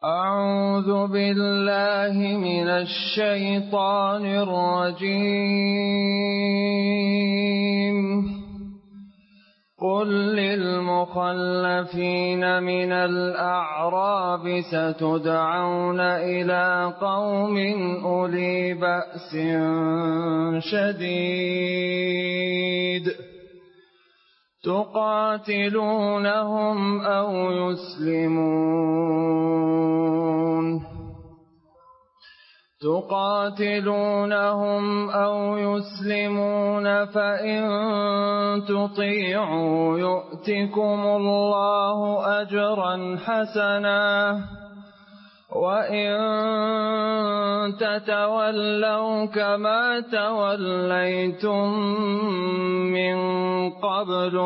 أعوذ بالله من الشيطان الرجيم. قل للمخلفين من الأعراب ستدعون إلى قوم أولي بأس شديد تقاتلونهم أو يسلمون فإن تطيعوا يؤتكم الله أجرا حسنا وإن تتولوا كما توليتم من قبل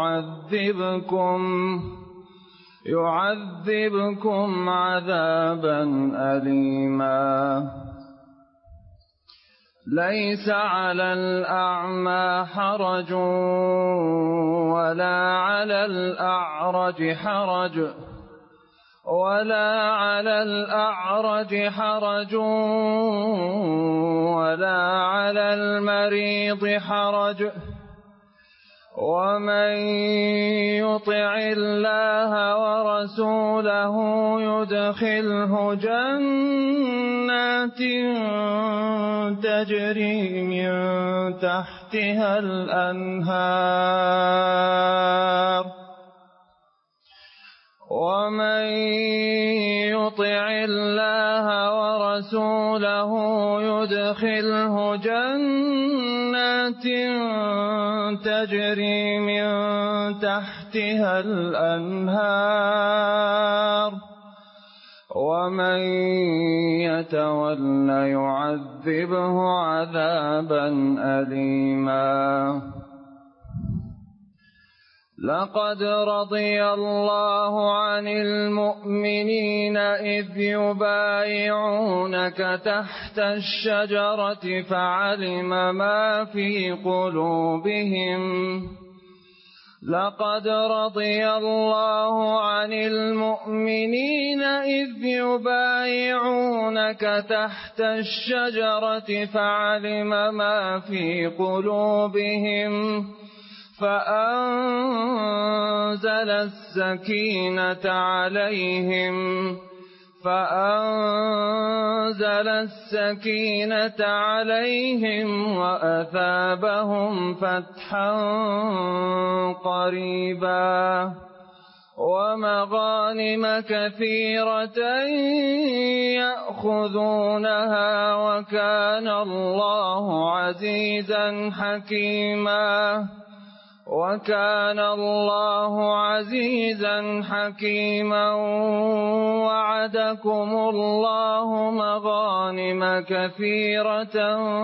يعذبكم عذابا أليما. ليس على الأعمى حرج ولا على الأعرج حرج ولا على المريض حرج ومن يطع الله ورسوله يدخله جنات تجري من تحتها الأنهار تجري من تحتها الأنهار ومن يتول يعذبه عذابا أليما. لقد رضي الله عن المؤمنين إذ يبايعونك تحت الشجرة فعلم ما في قلوبهم لقد رضي الله عن المؤمنين إذ يبايعونك تحت الشجرة فعلم ما في قلوبهم فأنزل السكينة عليهم وأثابهم فتحا قريبا ومغانم كثيرة يأخذونها وكان الله عزيزا حكيما وعدكم الله مغانم كثيرة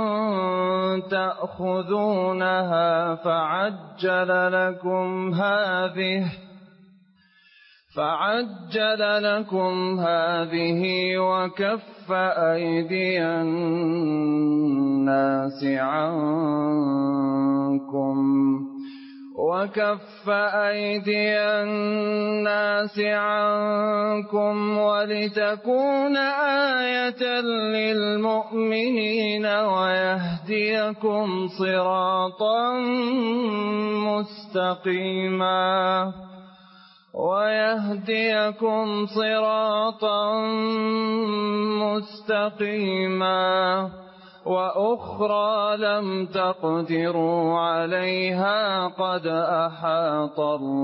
تأخذونها فعجل لكم هذه وكف أيدي الناس عنكم ولتكون آية للمؤمنين ويهديكم صراطا مستقيما وأخرى لم تقدروا عليها قد أحاط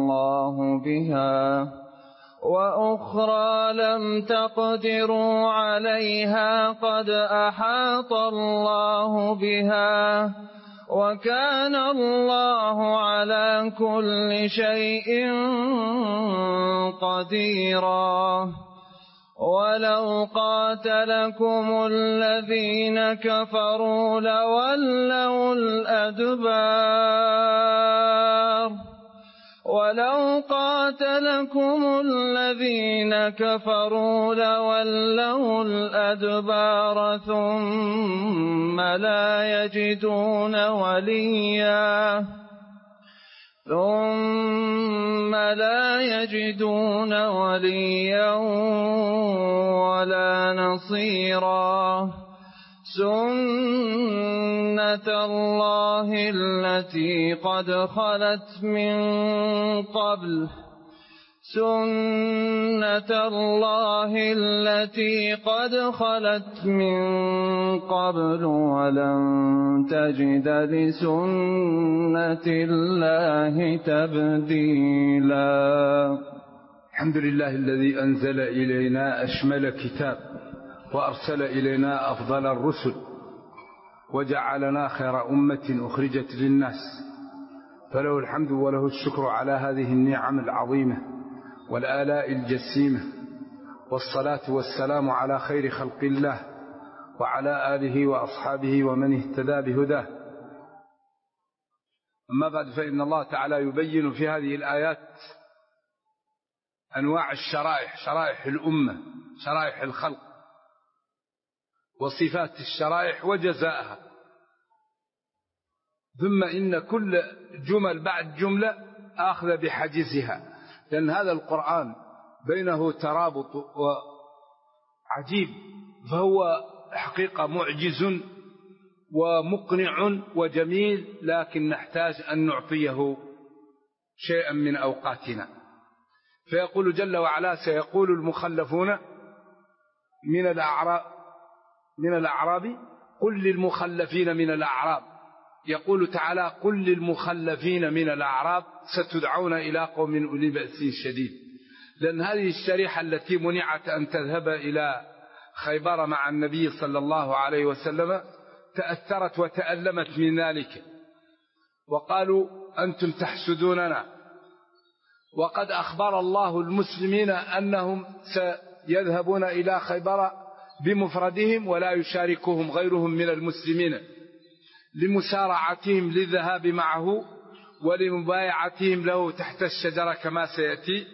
الله بها وكان الله على كل شيء قديرا. ولو قاتلكم الذين كفروا لولوا الأدبار ثم لا يجدون وليا ولا نصيرا سنة الله التي قد خلت من قبل ولن تجد لسنة الله تبديلا. الحمد لله الذي أنزل إلينا أشمل كتاب وأرسل إلينا أفضل الرسل وجعلنا خير أمة أخرجت للناس، فله الحمد وله الشكر على هذه النعم العظيمة والآلاء الجسيمة، والصلاة والسلام على خير خلق الله وعلى آله وأصحابه ومن اهتدى بهداه. أما بعد، فإن الله تعالى يبين في هذه الآيات أنواع الشرائح، شرائح الأمة، شرائح الخلق، وصفات الشرائح وجزاءها. ثم إن كل جمل بعد جملة آخذ بحجزها، لأن هذا القرآن بينه ترابط وعجيب، فهو حقيقة معجز ومقنع وجميل، لكن نحتاج أن نعطيه شيئا من أوقاتنا. فيقول جل وعلا: سيقول المخلفون من الأعراب قل للمخلفين من الأعراب. يقول تعالى: قل للمخلفين من الأعراب ستدعون إلى قوم أولي بأس شديد، لأن هذه الشريحة التي منعت أن تذهب إلى خيبر مع النبي صلى الله عليه وسلم تأثرت وتألمت من ذلك، وقالوا: أنتم تحسدوننا، وقد أخبر الله المسلمين أنهم سيذهبون إلى خيبر بمفردهم ولا يشاركهم غيرهم من المسلمين، لمسارعتهم للذهاب معه ولمبايعتهم له تحت الشجرة كما سيأتي.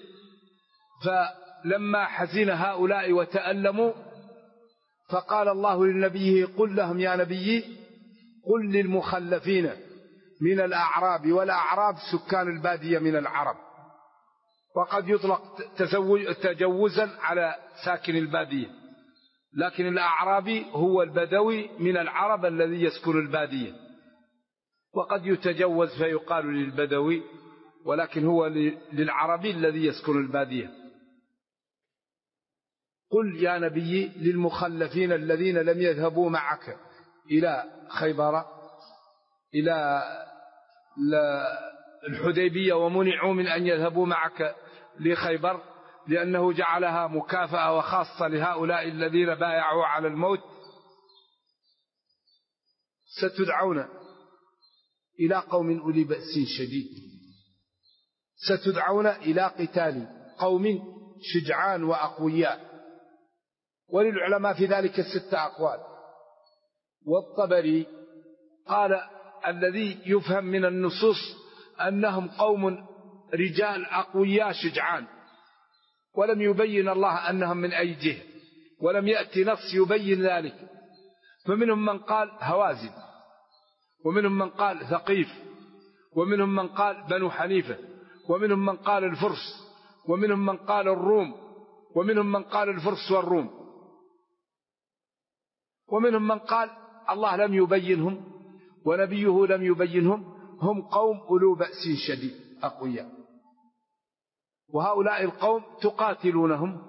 فلما حزن هؤلاء وتألموا فقال الله لنبيه: قل لهم يا نبي، قل للمخلفين من الأعراب، والأعراب سكان البادية من العرب، وقد يطلق تجوزا على ساكن البادية، لكن الأعرابي هو البدوي من العرب الذي يسكن البادية، وقد يتجوز فيقال للبدوي، ولكن هو للعربي الذي يسكن البادية. قل يا نبي للمخلفين الذين لم يذهبوا معك إلى خيبر، إلى الحديبية، ومنعوا من أن يذهبوا معك لخيبر لأنه جعلها مكافأة وخاصة لهؤلاء الذين بايعوا على الموت: ستدعون إلى قوم أولي بأس شديد، ستدعون إلى قتال قوم شجعان وأقوياء. وللعلماء في ذلك 6 أقوال. والطبري قال: الذي يفهم من النصوص أنهم قوم رجال أقوياء شجعان، ولم يبين الله أنهم من أي جهة، ولم يأتي نص يبين ذلك. فمنهم من قال هوازن، ومنهم من قال ثقيف، ومنهم من قال بنو حنيفة، ومنهم من قال الفرس، ومنهم من قال الروم، ومنهم من قال الفرس والروم، ومنهم من قال الله لم يبينهم ونبيه لم يبينهم، هم قوم أولو بأس شديد أقوياء. وهؤلاء القوم تقاتلونهم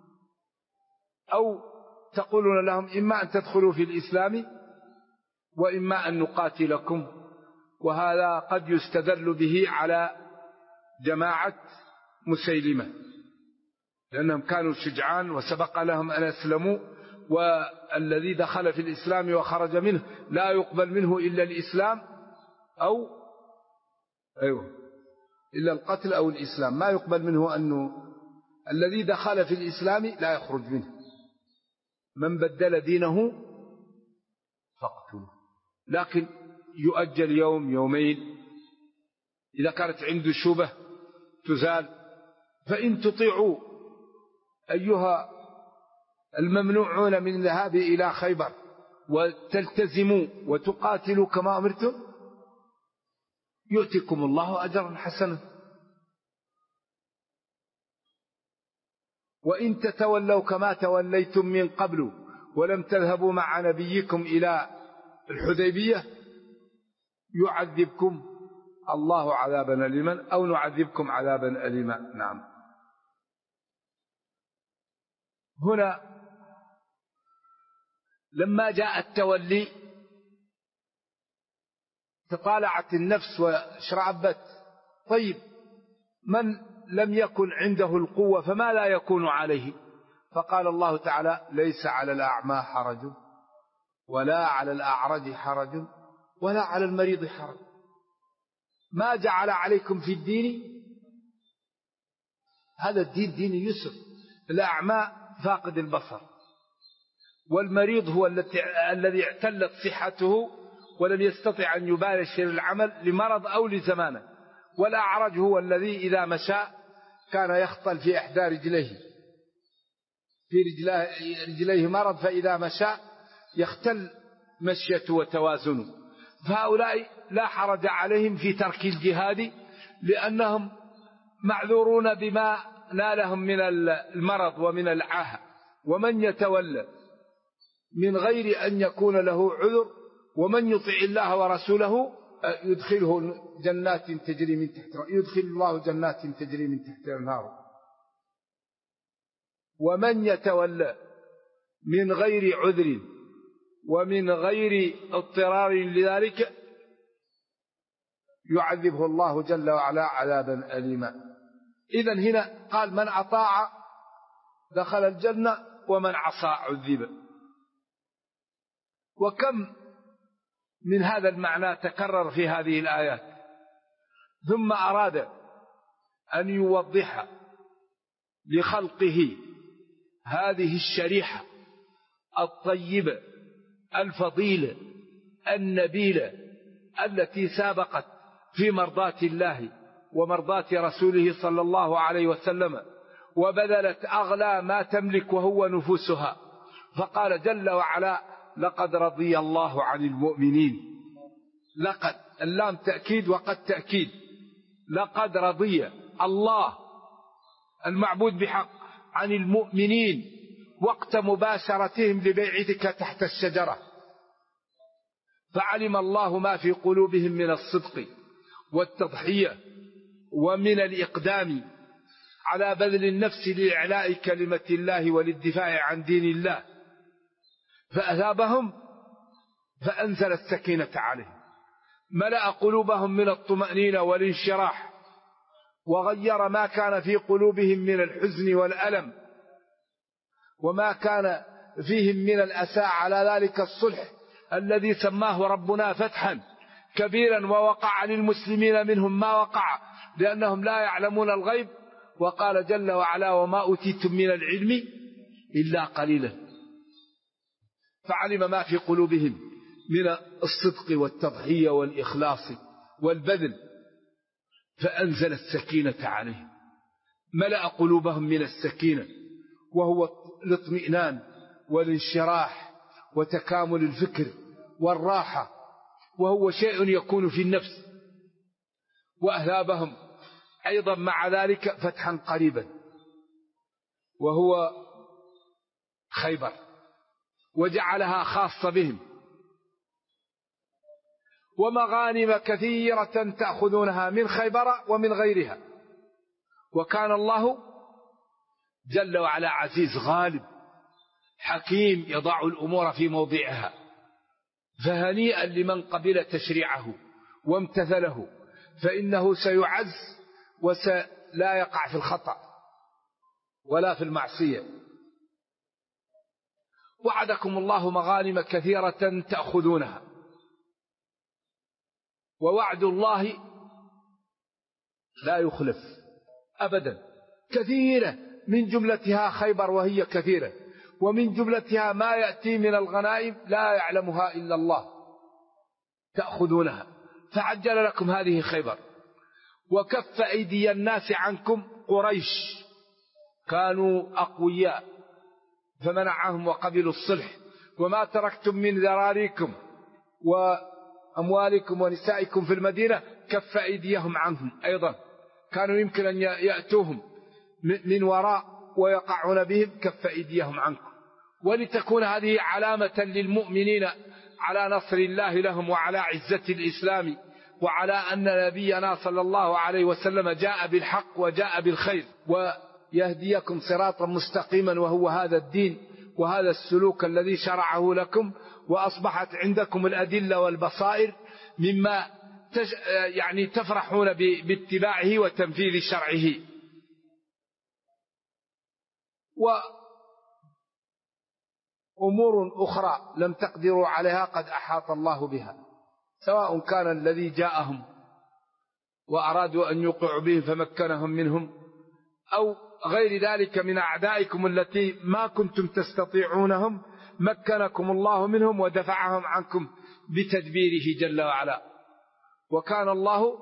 أو تقولون لهم: إما أن تدخلوا في الإسلام وإما أن نقاتلكم. وهذا قد يستدل به على جماعة مسيلمة، لأنهم كانوا شجعان وسبق لهم أن أسلموا، والذي دخل في الإسلام وخرج منه لا يقبل منه إلا الإسلام أو إلا القتل أو الإسلام، ما يقبل منه أنه الذي دخل في الإسلام لا يخرج منه. من بدل دينه فاقتله، لكن يؤجل يوم يومين، إذا كانت عنده شبه تزال. فإن تطيعوا أيها الممنوعون من الذهاب إلى خيبر وتلتزموا وتقاتلوا كما أمرتم يؤتكم الله أجرا حسنا. وإن تتولوا كما توليتم من قبل ولم تذهبوا مع نبيكم إلى الحديبية يعذبكم الله عذابا أليما أو نعذبكم عذابا أليما. نعم. هنا لما جاء التولي تطالعت النفس واشرعبت، طيب من لم يكن عنده القوة فما لا يكون عليه؟ فقال الله تعالى: ليس على الأعمى حرج ولا على الأعرج حرج ولا على المريض حرج. ما جعل عليكم في الدين، هذا الدين دين يسر. الأعمى فاقد البصر، والمريض هو الذي اعتلت صحته ولم يستطع أن يباشر العمل لمرض أو لزمانه، والأعرج هو الذي إذا مشى كان يخطل في إحدى رجليه، في رجليه مرض، فإذا مشى يختل مشيته وتوازنه. فهؤلاء لا حرج عليهم في ترك الجهاد لأنهم معذورون بما نالهم من المرض ومن العاهة. ومن يتولى من غير أن يكون له عذر ومن يطع الله ورسوله يدخله جنات تجري من تحتها، يدخل الله جنات تجري من تحتها الأنهار. ومن يتولى من غير عذر ومن غير اضطرار لذلك يعذبه الله جل وعلا عذابا أليما. إذن هنا قال: من أطاع دخل الجنة ومن عصى عذب. وكم من هذا المعنى تكرر في هذه الآيات. ثم أراد أن يوضح لخلقه هذه الشريحة الطيبة الفضيلة النبيلة التي سابقت في مرضاة الله ومرضاة رسوله صلى الله عليه وسلم، وبذلت أغلى ما تملك وهو نفوسها. فقال جل وعلا: لقد رضي الله عن المؤمنين. لقد، اللام تأكيد وقد تأكيد. لقد رضي الله المعبود بحق عن المؤمنين وقت مباشرتهم لبيعتك تحت الشجرة، فعلم الله ما في قلوبهم من الصدق والتضحية ومن الإقدام على بذل النفس لإعلاء كلمة الله وللدفاع عن دين الله، فأثابهم فأنزل السكينة عليهم، ملأ قلوبهم من الطمأنينة والانشراح، وغير ما كان في قلوبهم من الحزن والألم وما كان فيهم من الأسى على ذلك الصلح الذي سماه ربنا فتحا كبيرا، ووقع للمسلمين منهم ما وقع لأنهم لا يعلمون الغيب. وقال جل وعلا: وما أوتيتم من العلم إلا قليلا. فعلم ما في قلوبهم من الصدق والتضحية والإخلاص والبذل، فأنزل السكينة عليهم، ملأ قلوبهم من السكينة وهو الاطمئنان والانشراح وتكامل الفكر والراحة، وهو شيء يكون في النفس. وأثابهم أيضا مع ذلك فتحا قريبا وهو خيبر، وجعلها خاصة بهم، ومغانم كثيرة تأخذونها من خيبر ومن غيرها. وكان الله جل وعلا عزيز غالب حكيم يضع الأمور في موضعها. فهنيئا لمن قبل تشريعه وامتثله، فإنه سيعز ولا يقع في الخطأ ولا في المعصية. وعدكم الله مغانم كثيرة تأخذونها، ووعد الله لا يخلف أبدا. كثيرة من جملتها خيبر وهي كثيرة، ومن جملتها ما يأتي من الغنائم لا يعلمها إلا الله، تأخذونها. فعجل لكم هذه خيبر. وكف أيدي الناس عنكم، قريش كانوا أقوياء فمنعهم وقبلوا الصلح. وما تركتم من ذراريكم وأموالكم ونسائكم في المدينة كف أيديهم عنهم أيضا، كانوا يمكن أن يأتوهم من وراء ويقعون بهم كف أيديهم عنكم، ولتكون هذه علامة للمؤمنين على نصر الله لهم وعلى عزة الإسلام، وعلى أن نبينا صلى الله عليه وسلم جاء بالحق وجاء بالخير، ويهديكم صراطا مستقيما، وهو هذا الدين وهذا السلوك الذي شرعه لكم، وأصبحت عندكم الأدلة والبصائر مما يعني تفرحون باتباعه وتنفيذ شرعه. وأمور أخرى لم تقدروا عليها قد أحاط الله بها، سواء كان الذي جاءهم وأرادوا أن يوقعوا بهم فمكنهم منهم، أو غير ذلك من أعدائكم التي ما كنتم تستطيعونهم مكنكم الله منهم ودفعهم عنكم بتدبيره جل وعلا، وكان الله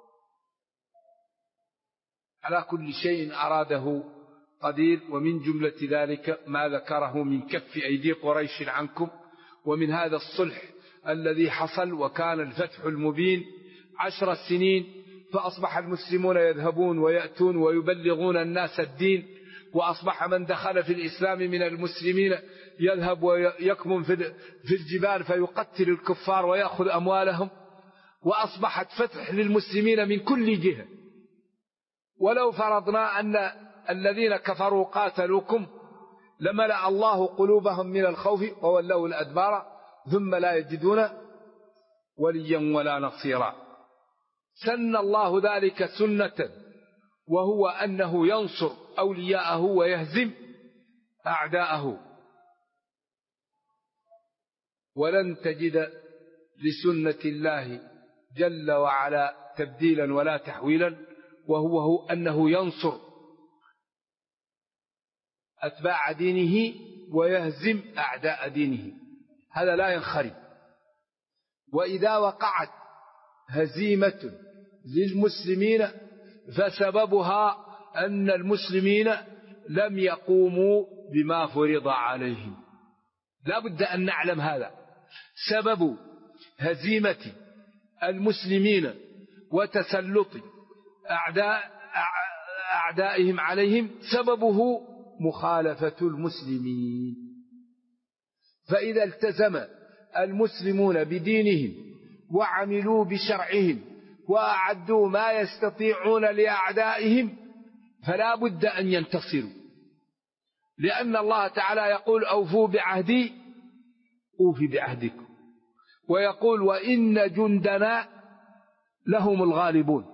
على كل شيء أراده قدير. ومن جملة ذلك ما ذكره من كف أيدي قريش عنكم، ومن هذا الصلح الذي حصل وكان الفتح المبين 10 سنين، فأصبح المسلمون يذهبون ويأتون ويبلغون الناس الدين، وأصبح من دخل في الإسلام من المسلمين يذهب ويكمن في الجبال فيقتل الكفار ويأخذ أموالهم، وأصبحت فتح للمسلمين من كل جهة. ولو فرضنا أن الذين كفروا قاتلوكم لملأ الله قلوبهم من الخوف وولوا الأدبار ثم لا يجدون وليا ولا نصيرا. سن الله ذلك سنة، وهو أنه ينصر أولياءه ويهزم أعداءه، ولن تجد لسنة الله جل وعلا تبديلا ولا تحويلا، وهو أنه ينصر أتباع دينه ويهزم أعداء دينه، هذا لا ينخرم. وإذا وقعت هزيمة للمسلمين فسببها أن المسلمين لم يقوموا بما فرض عليهم، لا بد أن نعلم هذا. سبب هزيمة المسلمين وتسلط أعدائهم عليهم سببه مخالفة المسلمين. فإذا التزم المسلمون بدينهم وعملوا بشرعهم وأعدوا ما يستطيعون لأعدائهم فلا بد أن ينتصروا، لأن الله تعالى يقول أوفوا بعهدي أوفي بعهدكم، ويقول وإن جندنا لهم الغالبون.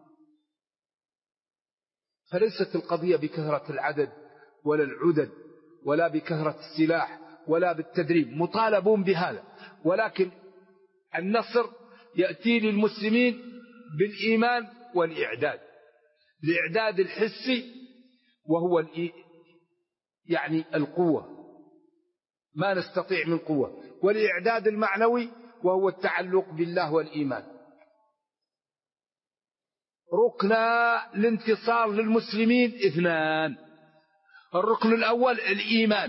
فليست القضية بكثرة العدد ولا العدد ولا بكثرة السلاح ولا بالتدريب، مطالبون بهذا، ولكن النصر يأتي للمسلمين بالإيمان والإعداد. الإعداد الحسي وهو يعني القوة، ما نستطيع من قوة، والإعداد المعنوي وهو التعلق بالله والإيمان. ركنا الانتصار للمسلمين 2: الركن الأول الإيمان،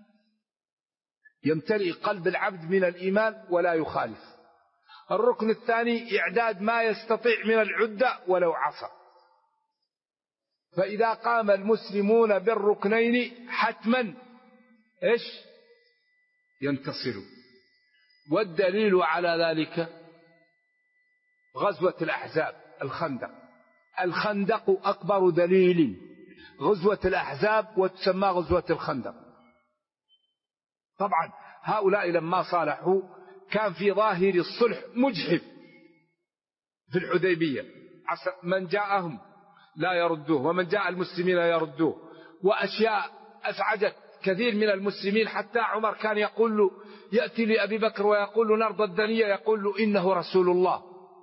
يمتلئ قلب العبد من الإيمان ولا يخالف. الركن الثاني إعداد ما يستطيع من العدة ولو عصى. فإذا قام المسلمون بالركنين حتما ينتصروا. والدليل على ذلك غزوة الأحزاب، الخندق أكبر دليل، غزوة الأحزاب وتسمى غزوة الخندق. طبعا هؤلاء لما صالحوا كان في ظاهر الصلح مجحف في الحديبية، من جاءهم لا يردوه ومن جاء المسلمين يردوه، وأشياء أزعجت كثير من المسلمين، حتى عمر كان يقول له، يأتي لأبي بكر ويقول له نرضى الدنيا، يقول له إنه رسول الله.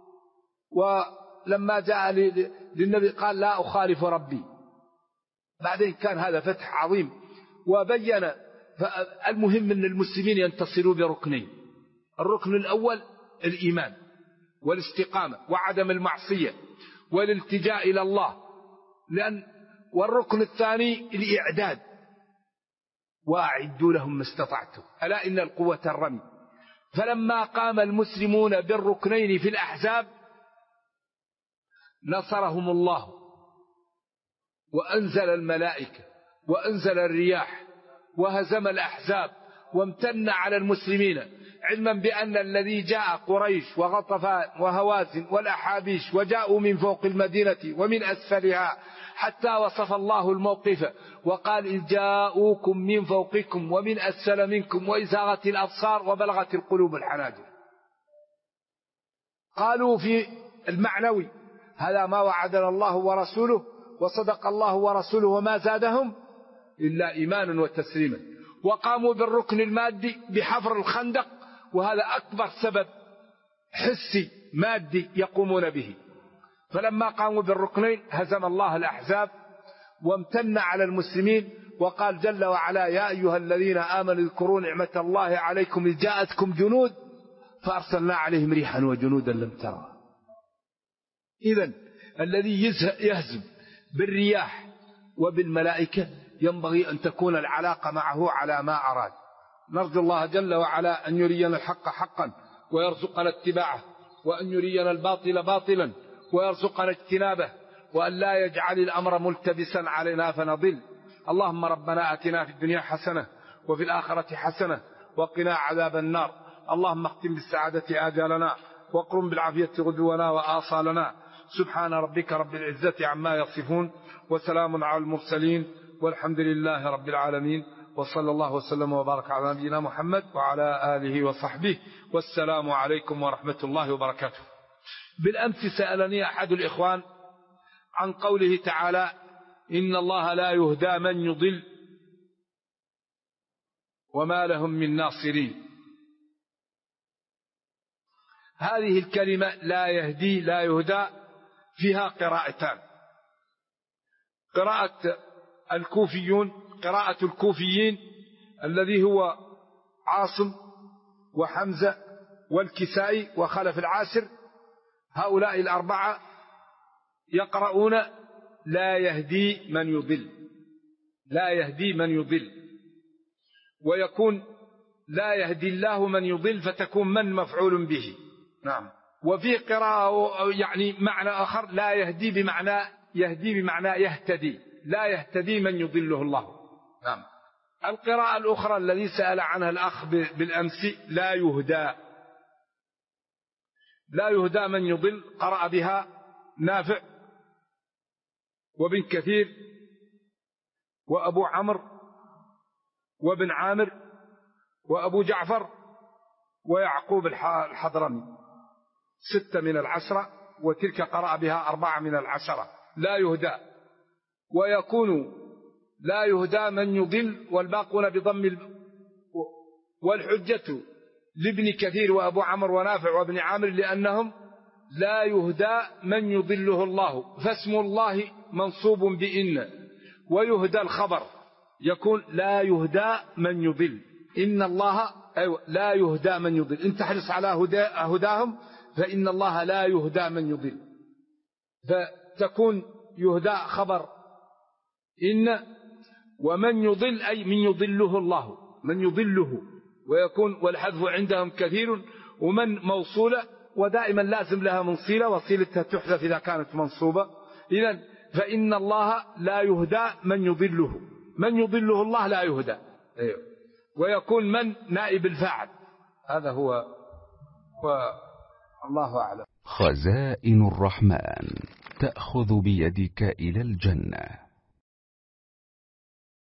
ولما جاء للنبي قال لا أخالف ربي. بعدين كان هذا فتح عظيم وبين. المهم أن المسلمين ينتصروا بركنين: الركن الأول الإيمان والاستقامة وعدم المعصية والالتجاء إلى الله، والركن الثاني الإعداد، وأعدوا لهم ما استطعتم ألا إن القوة الرمي. فلما قام المسلمون بالركنين في الأحزاب نصرهم الله وأنزل الملائكة وأنزل الرياح وهزم الأحزاب وامتن على المسلمين، علما بأن الذي جاء قريش وغطفان وهوازن والأحابيش وجاءوا من فوق المدينة ومن أسفلها، حتى وصف الله الموقف وقال إذ جاءوكم من فوقكم ومن أسفل منكم وإذ زاغت الأبصار وبلغت القلوب الحناجر. قالوا في المعنوي هذا ما وعدنا الله ورسوله وصدق الله ورسوله وما زادهم إلا إيمانا وتسليما. وقاموا بالركن المادي بحفر الخندق، وهذا أكبر سبب حسي مادي يقومون به. فلما قاموا بالركنين هزم الله الأحزاب وامتن على المسلمين، وقال جل وعلا يا أيها الذين آمنوا اذكروا نعمة الله عليكم إذ جاءتكم جنود فأرسلنا عليهم ريحا وجنودا لم تروا. إذن الذي يهزم بالرياح وبالملائكة ينبغي أن تكون العلاقة معه على ما أراد. نرجو الله جل وعلا أن يرينا الحق حقا ويرزقنا اتباعه، وأن يرينا الباطل باطلا ويرزقنا اجتنابه، وأن لا يجعل الأمر ملتبسا علينا فنضل. اللهم ربنا آتنا في الدنيا حسنة وفي الآخرة حسنة وقنا عذاب النار. اللهم اختم بالسعادة آجالنا واقرم بالعافية غدونا وآصالنا. سبحان ربك رب العزة عما يصفون وسلام على المرسلين والحمد لله رب العالمين، وصلى الله وسلم وبارك على نبينا محمد وعلى آله وصحبه، والسلام عليكم ورحمة الله وبركاته. بالأمس سألني أحد الإخوان عن قوله تعالى إن الله لا يهدى من يضل وما لهم من ناصرين. هذه الكلمة لا يهدي لا يهدى فيها قراءتان: قراءة الكوفيين الذي هو عاصم وحمزة والكسائي وخلف العاشر، هؤلاء الأربعة يقرؤون لا يهدي من يضل، لا يهدي من يضل، ويكون لا يهدي الله من يضل فتكون من مفعول به. نعم. وفي قراءة يعني معنى آخر لا يهدي بمعنى يهتدي، لا يهتدي من يضله الله. نعم. القراءة الأخرى الذي سأل عنها الأخ بالأمس لا يهدى من يضل، قرأ بها نافع وابن كثير وأبو عمرو وابن عامر وأبو جعفر ويعقوب الحضرمي، 6 من 10، وتلك قرأ بها 4 من 10. لا يهدى، ويكون لا يهدى من يضل والباقون بضم والحجة لابن كثير وأبو عمرو ونافع وابن عامر لأنهم لا يهدى من يضله الله، فاسم الله منصوب بإن، ويهدى الخبر يكون لا يهدى من يضل. إن الله لا يهدى من يضل، إن تحرص على هداهم فإن الله لا يهدى من يضل، فتكون يهدى خبر إن، ومن يضل أي من يضله الله، من يضله، ويكون والحذف عندهم كثير، ومن موصولة ودائما لازم لها منصيلة وصيلتها تحذف إذا كانت منصوبة. إذن فإن الله لا يهدى من يضله، من يضله الله لا يهدى، ويكون من نائب الفاعل. هذا هو والله أعلم. خزائن الرحمن تأخذ بيدك إلى الجنة.